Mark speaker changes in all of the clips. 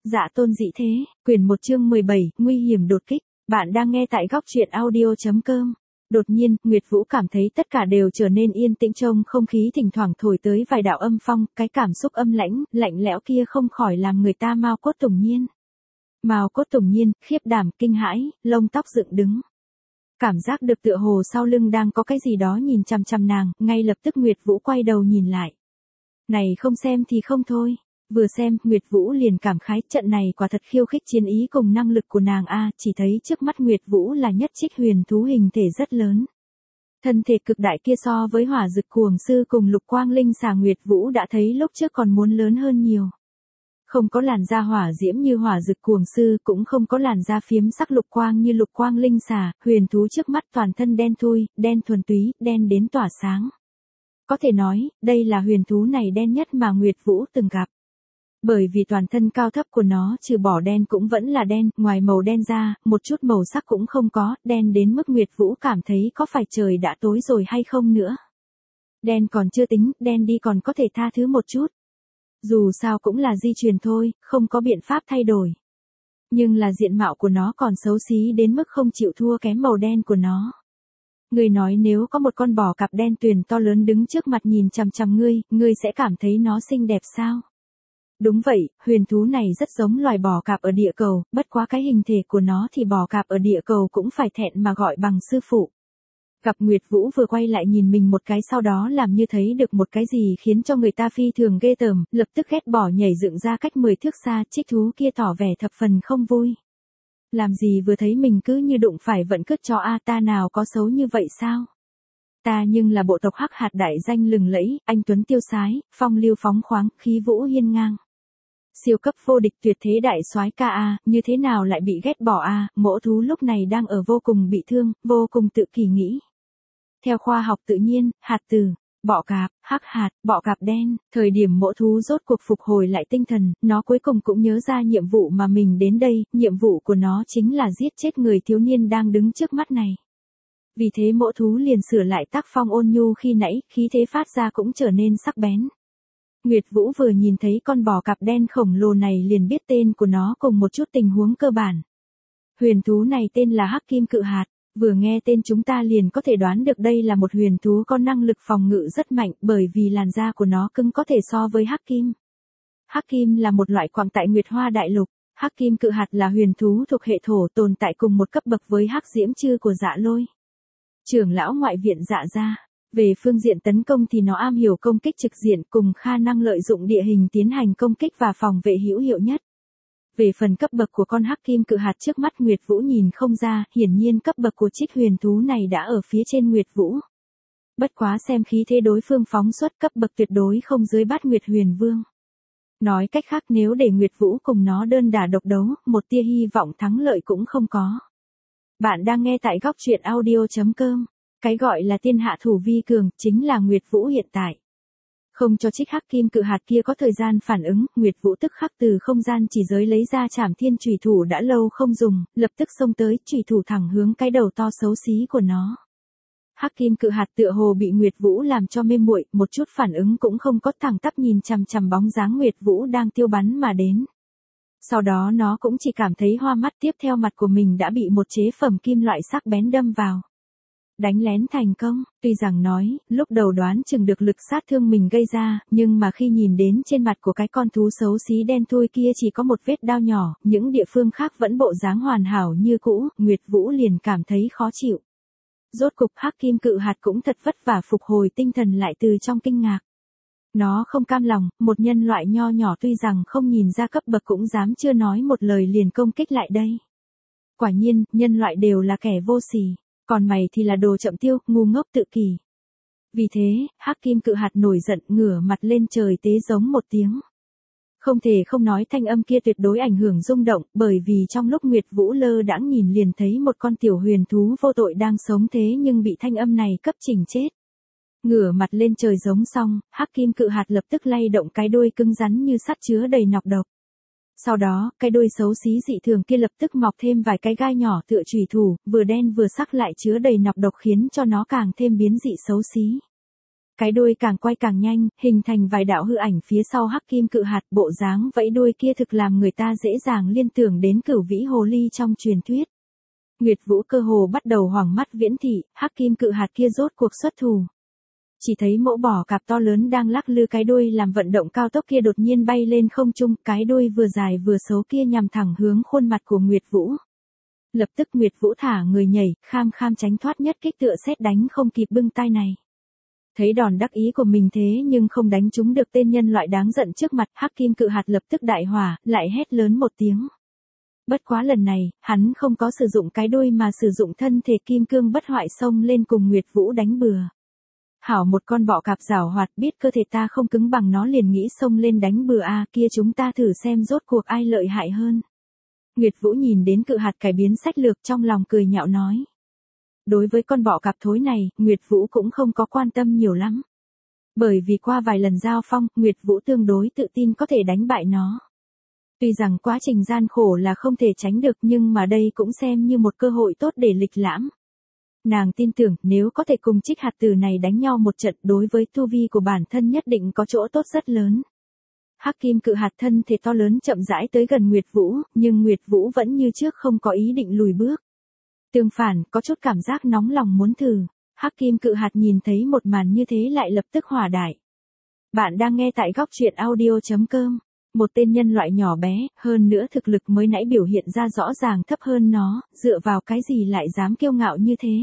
Speaker 1: Dạ tôn dị thế, quyển 1 chương 17, nguy hiểm đột kích. Bạn đang nghe tại góc truyện audio.com. Đột nhiên, Nguyệt Vũ cảm thấy tất cả đều trở nên yên tĩnh, trong không khí thỉnh thoảng thổi tới vài đạo âm phong, cái cảm xúc âm lãnh, lạnh lẽo kia không khỏi làm người ta mao cốt tủng nhiên. Mao cốt tủng nhiên, khiếp đảm, kinh hãi, lông tóc dựng đứng. Cảm giác được tựa hồ sau lưng đang có cái gì đó nhìn chằm chằm nàng, ngay lập tức Nguyệt Vũ quay đầu nhìn lại. Này không xem thì không thôi. Vừa xem, Nguyệt Vũ liền cảm khái, trận này quả thật khiêu khích chiến ý cùng năng lực của nàng a, chỉ thấy trước mắt Nguyệt Vũ là nhất trích huyền thú hình thể rất lớn. Thân thể cực đại kia so với Hỏa Dực Cuồng Sư cùng Lục Quang Linh Xà Nguyệt Vũ đã thấy lúc trước còn muốn lớn hơn nhiều. Không có làn da hỏa diễm như Hỏa Dực Cuồng Sư, cũng không có làn da phiếm sắc lục quang như Lục Quang Linh Xà, huyền thú trước mắt toàn thân đen thui, đen thuần túy, đen đến tỏa sáng. Có thể nói, đây là huyền thú này đen nhất mà Nguyệt Vũ từng gặp. Bởi vì toàn thân cao thấp của nó trừ bỏ đen cũng vẫn là đen, ngoài màu đen ra, một chút màu sắc cũng không có, đen đến mức Nguyệt Vũ cảm thấy có phải trời đã tối rồi hay không nữa. Đen còn chưa tính, đen đi còn có thể tha thứ một chút. Dù sao cũng là di truyền thôi, không có biện pháp thay đổi. Nhưng là diện mạo của nó còn xấu xí đến mức không chịu thua kém màu đen của nó. Người nói nếu có một con bò cạp đen tuyền to lớn đứng trước mặt nhìn chằm chằm ngươi sẽ cảm thấy nó xinh đẹp sao? Đúng vậy, huyền thú này rất giống loài bò cạp ở địa cầu, bất quá cái hình thể của nó thì bò cạp ở địa cầu cũng phải thẹn mà gọi bằng sư phụ. Gặp Nguyệt Vũ vừa quay lại nhìn mình một cái, sau đó làm như thấy được một cái gì khiến cho người ta phi thường ghê tởm, lập tức ghét bỏ nhảy dựng ra cách 10 thước xa, trích thú kia tỏ vẻ thập phần không vui. Làm gì vừa thấy mình cứ như đụng phải vận cứt cho a, ta nào có xấu như vậy sao? Ta nhưng là bộ tộc Hắc Hạt đại danh lừng lẫy, anh tuấn tiêu sái, phong lưu phóng khoáng, khí vũ hiên ngang. Siêu cấp vô địch tuyệt thế đại soái ca a, như thế nào lại bị ghét bỏ a? Mỗ thú lúc này đang ở vô cùng bị thương, vô cùng tự kỷ nghĩ. Theo khoa học tự nhiên, hạt từ, bọ cạp, hắc hạt, bọ cạp đen, thời điểm mỗ thú rốt cuộc phục hồi lại tinh thần, nó cuối cùng cũng nhớ ra nhiệm vụ mà mình đến đây, nhiệm vụ của nó chính là giết chết người thiếu niên đang đứng trước mắt này. Vì thế mỗ thú liền sửa lại tác phong ôn nhu khi nãy, khí thế phát ra cũng trở nên sắc bén. Nguyệt Vũ vừa nhìn thấy con bò cạp đen khổng lồ này liền biết tên của nó cùng một chút tình huống cơ bản. Huyền thú này tên là Hắc Kim Cự Hạt, vừa nghe tên chúng ta liền có thể đoán được đây là một huyền thú có năng lực phòng ngự rất mạnh, bởi vì làn da của nó cứng có thể so với hắc kim. Hắc kim là một loại quặng tại Nguyệt Hoa Đại Lục, Hắc Kim Cự Hạt là huyền thú thuộc hệ thổ, tồn tại cùng một cấp bậc với Hắc Diễm Chư của Dạ Lôi. Trưởng lão ngoại viện Dạ gia. Về phương diện tấn công thì nó am hiểu công kích trực diện cùng khả năng lợi dụng địa hình tiến hành công kích và phòng vệ hữu hiệu nhất. Về phần cấp bậc của con Hắc Kim Cự Hạt trước mắt Nguyệt Vũ nhìn không ra, hiển nhiên cấp bậc của trích huyền thú này đã ở phía trên Nguyệt Vũ. Bất quá xem khí thế đối phương phóng xuất, cấp bậc tuyệt đối không dưới Bát Nguyệt Huyền Vương. Nói cách khác, nếu để Nguyệt Vũ cùng nó đơn đả độc đấu, một tia hy vọng thắng lợi cũng không có. Bạn đang nghe tại góc truyện audio.com. Cái gọi là thiên hạ thủ vi cường, chính là Nguyệt Vũ hiện tại. Không cho trích Hắc Kim Cự Hạt kia có thời gian phản ứng, Nguyệt Vũ tức khắc từ không gian chỉ giới lấy ra Trảm Thiên chủy thủ đã lâu không dùng, lập tức xông tới, chủy thủ thẳng hướng cái đầu to xấu xí của nó. Hắc Kim Cự Hạt tựa hồ bị Nguyệt Vũ làm cho mê muội, một chút phản ứng cũng không có, thẳng tắp nhìn chằm chằm bóng dáng Nguyệt Vũ đang tiêu bắn mà đến. Sau đó nó cũng chỉ cảm thấy hoa mắt, tiếp theo mặt của mình đã bị một chế phẩm kim loại sắc bén đâm vào. Đánh lén thành công, tuy rằng nói, lúc đầu đoán chừng được lực sát thương mình gây ra, nhưng mà khi nhìn đến trên mặt của cái con thú xấu xí đen thui kia chỉ có một vết đao nhỏ, những địa phương khác vẫn bộ dáng hoàn hảo như cũ, Nguyệt Vũ liền cảm thấy khó chịu. Rốt cục Hắc Kim Cự Hạt cũng thật vất vả phục hồi tinh thần lại từ trong kinh ngạc. Nó không cam lòng, một nhân loại nho nhỏ tuy rằng không nhìn ra cấp bậc cũng dám chưa nói một lời liền công kích lại đây. Quả nhiên, nhân loại đều là kẻ vô sỉ. Còn mày thì là đồ chậm tiêu, ngu ngốc tự kỷ. Vì thế, Hắc Kim Cự Hạt nổi giận, ngửa mặt lên trời tế giống một tiếng. Không thể không nói thanh âm kia tuyệt đối ảnh hưởng rung động, bởi vì trong lúc Nguyệt Vũ lơ đãng nhìn liền thấy một con tiểu huyền thú vô tội đang sống thế nhưng bị thanh âm này cấp chỉnh chết. Ngửa mặt lên trời giống xong, Hắc Kim Cự Hạt lập tức lay động cái đuôi cứng rắn như sắt chứa đầy nọc độc. Sau đó, cái đuôi xấu xí dị thường kia lập tức mọc thêm vài cái gai nhỏ tựa chùy thủ, vừa đen vừa sắc lại chứa đầy nọc độc khiến cho nó càng thêm biến dị xấu xí. cái đuôi càng quay càng nhanh, hình thành vài đạo hư ảnh phía sau hắc kim cự hạt, bộ dáng vẫy đuôi kia thực làm người ta dễ dàng liên tưởng đến Cửu Vĩ Hồ Ly trong truyền thuyết. Nguyệt Vũ cơ hồ bắt đầu hoảng mắt viễn thị, hắc kim cự hạt kia rốt cuộc xuất thủ. Chỉ thấy mẫu bò cạp to lớn đang lắc lư cái đuôi làm vận động cao tốc kia đột nhiên bay lên không trung, cái đuôi vừa dài vừa xấu kia nhằm thẳng hướng khuôn mặt của Nguyệt Vũ. Lập tức Nguyệt Vũ thả người nhảy, kham kham tránh thoát nhất kích tựa sét đánh không kịp bưng tay này. Thấy đòn đắc ý của mình thế nhưng không đánh trúng được tên nhân loại đáng giận trước mặt, hắc kim cự hạt lập tức đại hỏa, lại hét lớn một tiếng. Bất quá lần này, hắn không có sử dụng cái đuôi mà sử dụng thân thể kim cương bất hoại xông lên cùng Nguyệt Vũ đánh bừa. Hảo một con bọ cạp giảo hoạt, biết cơ thể ta không cứng bằng nó liền nghĩ xông lên đánh bừa a, kia chúng ta thử xem rốt cuộc ai lợi hại hơn. Nguyệt Vũ nhìn đến cự hạt cải biến sách lược trong lòng cười nhạo nói. Đối với con bọ cạp thối này, Nguyệt Vũ cũng không có quan tâm nhiều lắm. Bởi vì qua vài lần giao phong, Nguyệt Vũ tương đối tự tin có thể đánh bại nó. Tuy rằng quá trình gian khổ là không thể tránh được nhưng mà đây cũng xem như một cơ hội tốt để lịch lãm. Nàng tin tưởng nếu có thể cùng Trích Hạt Tử này đánh nhau một trận đối với tu vi của bản thân nhất định có chỗ tốt rất lớn. Hắc kim cự hạt thân thể to lớn chậm rãi tới gần Nguyệt Vũ, nhưng Nguyệt Vũ vẫn như trước không có ý định lùi bước. Tương phản, có chút cảm giác nóng lòng muốn thử. Hắc kim cự hạt nhìn thấy một màn như thế lại lập tức hỏa đại. Bạn đang nghe tại góc truyện audio.com. Một tên nhân loại nhỏ bé, hơn nữa thực lực mới nãy biểu hiện ra rõ ràng thấp hơn nó, dựa vào cái gì lại dám kiêu ngạo như thế.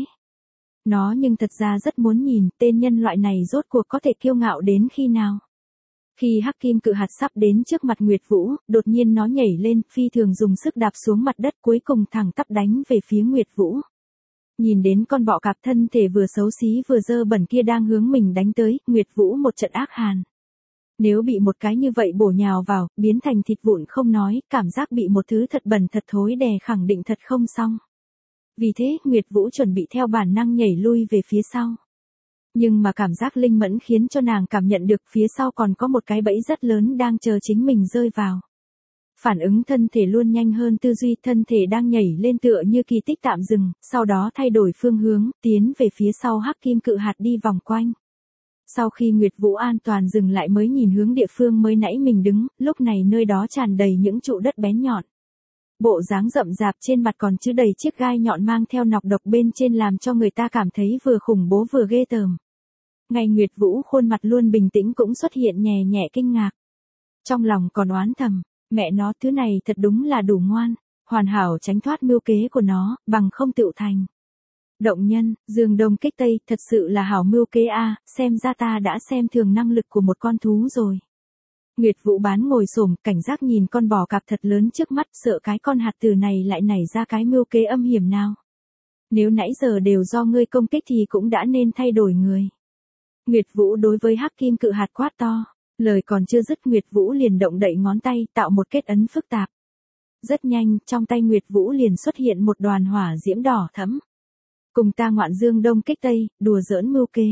Speaker 1: Nó nhưng thật ra rất muốn nhìn tên nhân loại này rốt cuộc có thể kiêu ngạo đến khi nào. Khi hắc kim cự hạt sắp đến trước mặt Nguyệt Vũ, đột nhiên nó nhảy lên, phi thường dùng sức đạp xuống mặt đất, cuối cùng thẳng tắp đánh về phía Nguyệt Vũ. Nhìn đến con bọ cạp thân thể vừa xấu xí vừa dơ bẩn kia đang hướng mình đánh tới, Nguyệt Vũ một trận ác hàn. Nếu bị một cái như vậy bổ nhào vào, biến thành thịt vụn không nói, cảm giác bị một thứ thật bẩn thật thối đè khẳng định thật không xong. Vì thế, Nguyệt Vũ chuẩn bị theo bản năng nhảy lui về phía sau. Nhưng mà cảm giác linh mẫn khiến cho nàng cảm nhận được phía sau còn có một cái bẫy rất lớn đang chờ chính mình rơi vào. Phản ứng thân thể luôn nhanh hơn tư duy, thân thể đang nhảy lên tựa như kỳ tích tạm dừng, sau đó thay đổi phương hướng, tiến về phía sau hắc kim cự hạt đi vòng quanh. Sau khi Nguyệt Vũ an toàn dừng lại mới nhìn hướng địa phương mới nãy mình đứng, lúc này nơi đó tràn đầy những trụ đất bén nhọn. Bộ dáng rậm rạp trên mặt còn chứa đầy chiếc gai nhọn mang theo nọc độc bên trên làm cho người ta cảm thấy vừa khủng bố vừa ghê tởm. Ngay Nguyệt Vũ khuôn mặt luôn bình tĩnh cũng xuất hiện nhẹ nhẹ kinh ngạc. Trong lòng còn oán thầm, mẹ nó thứ này thật đúng là đủ ngoan, hoàn hảo tránh thoát mưu kế của nó, bằng không tựu thành. Động nhân, dương đông kích tây, thật sự là hảo mưu kế a, xem ra ta đã xem thường năng lực của một con thú rồi. Nguyệt Vũ bán ngồi xổm, cảnh giác nhìn con bò cạp thật lớn trước mắt, sợ cái con hạt tử này lại nảy ra cái mưu kế âm hiểm nào. Nếu nãy giờ đều do ngươi công kích thì cũng đã nên thay đổi người. Nguyệt Vũ đối với hắc kim cự hạt quát to, lời còn chưa dứt Nguyệt Vũ liền động đậy ngón tay, tạo một kết ấn phức tạp. Rất nhanh, trong tay Nguyệt Vũ liền xuất hiện một đoàn hỏa diễm đỏ thẫm. Cùng ta ngoạn dương đông kích tây, đùa giỡn mưu kế.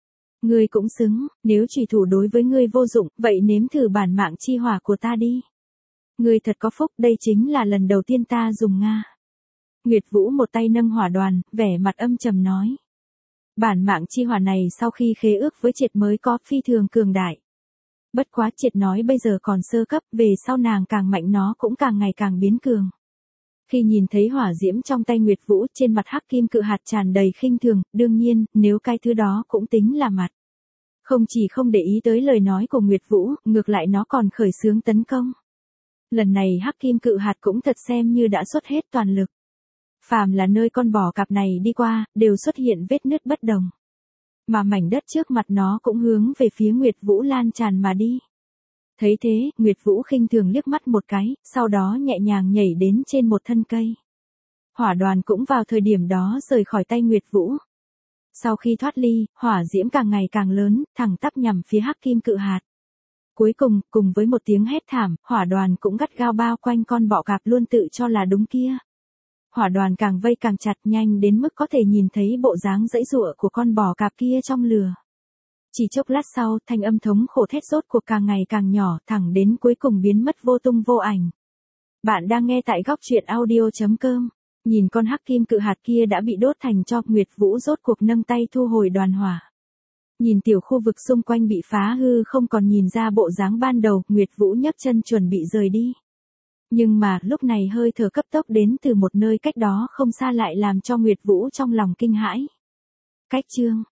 Speaker 1: Ngươi cũng xứng, nếu trùy thủ đối với ngươi vô dụng, vậy nếm thử bản mạng chi hỏa của ta đi. Ngươi thật có phúc, đây chính là lần đầu tiên ta dùng Nga. Nguyệt Vũ một tay nâng hỏa đoàn, vẻ mặt âm trầm nói. Bản mạng chi hỏa này sau khi khế ước với Triệt mới có phi thường cường đại. Bất quá Triệt nói bây giờ còn sơ cấp, về sau nàng càng mạnh nó cũng càng ngày càng biến cường. Khi nhìn thấy hỏa diễm trong tay Nguyệt Vũ, trên mặt hắc kim cự hạt tràn đầy khinh thường, đương nhiên, nếu cái thứ đó cũng tính là mặt. Không chỉ không để ý tới lời nói của Nguyệt Vũ, ngược lại nó còn khởi xướng tấn công. Lần này hắc kim cự hạt cũng thật xem như đã xuất hết toàn lực. Phàm là nơi con bò cạp này đi qua, đều xuất hiện vết nứt bất đồng. Mà mảnh đất trước mặt nó cũng hướng về phía Nguyệt Vũ lan tràn mà đi. Thấy thế, Nguyệt Vũ khinh thường liếc mắt một cái, sau đó nhẹ nhàng nhảy đến trên một thân cây. Hỏa đoàn cũng vào thời điểm đó rời khỏi tay Nguyệt Vũ. Sau khi thoát ly, hỏa diễm càng ngày càng lớn, thẳng tắp nhằm phía hắc kim cự hạt. Cuối cùng, cùng với một tiếng hét thảm, hỏa đoàn cũng gắt gao bao quanh con bọ cạp luôn tự cho là đúng kia. Hỏa đoàn càng vây càng chặt, nhanh đến mức có thể nhìn thấy bộ dáng giãy giụa của con bò cạp kia trong lửa. Chỉ chốc lát sau, thanh âm thống khổ thét rốt cuộc càng ngày càng nhỏ, thẳng đến cuối cùng biến mất vô tung vô ảnh. Bạn đang nghe tại góc truyện audio.com. Nhìn con hắc kim cự hạt kia đã bị đốt thành tro, Nguyệt Vũ rốt cuộc nâng tay thu hồi đoàn hỏa. Nhìn tiểu khu vực xung quanh bị phá hư không còn nhìn ra bộ dáng ban đầu, Nguyệt Vũ nhấc chân chuẩn bị rời đi. Nhưng mà, lúc này hơi thở cấp tốc đến từ một nơi cách đó không xa lại làm cho Nguyệt Vũ trong lòng kinh hãi. Cách chương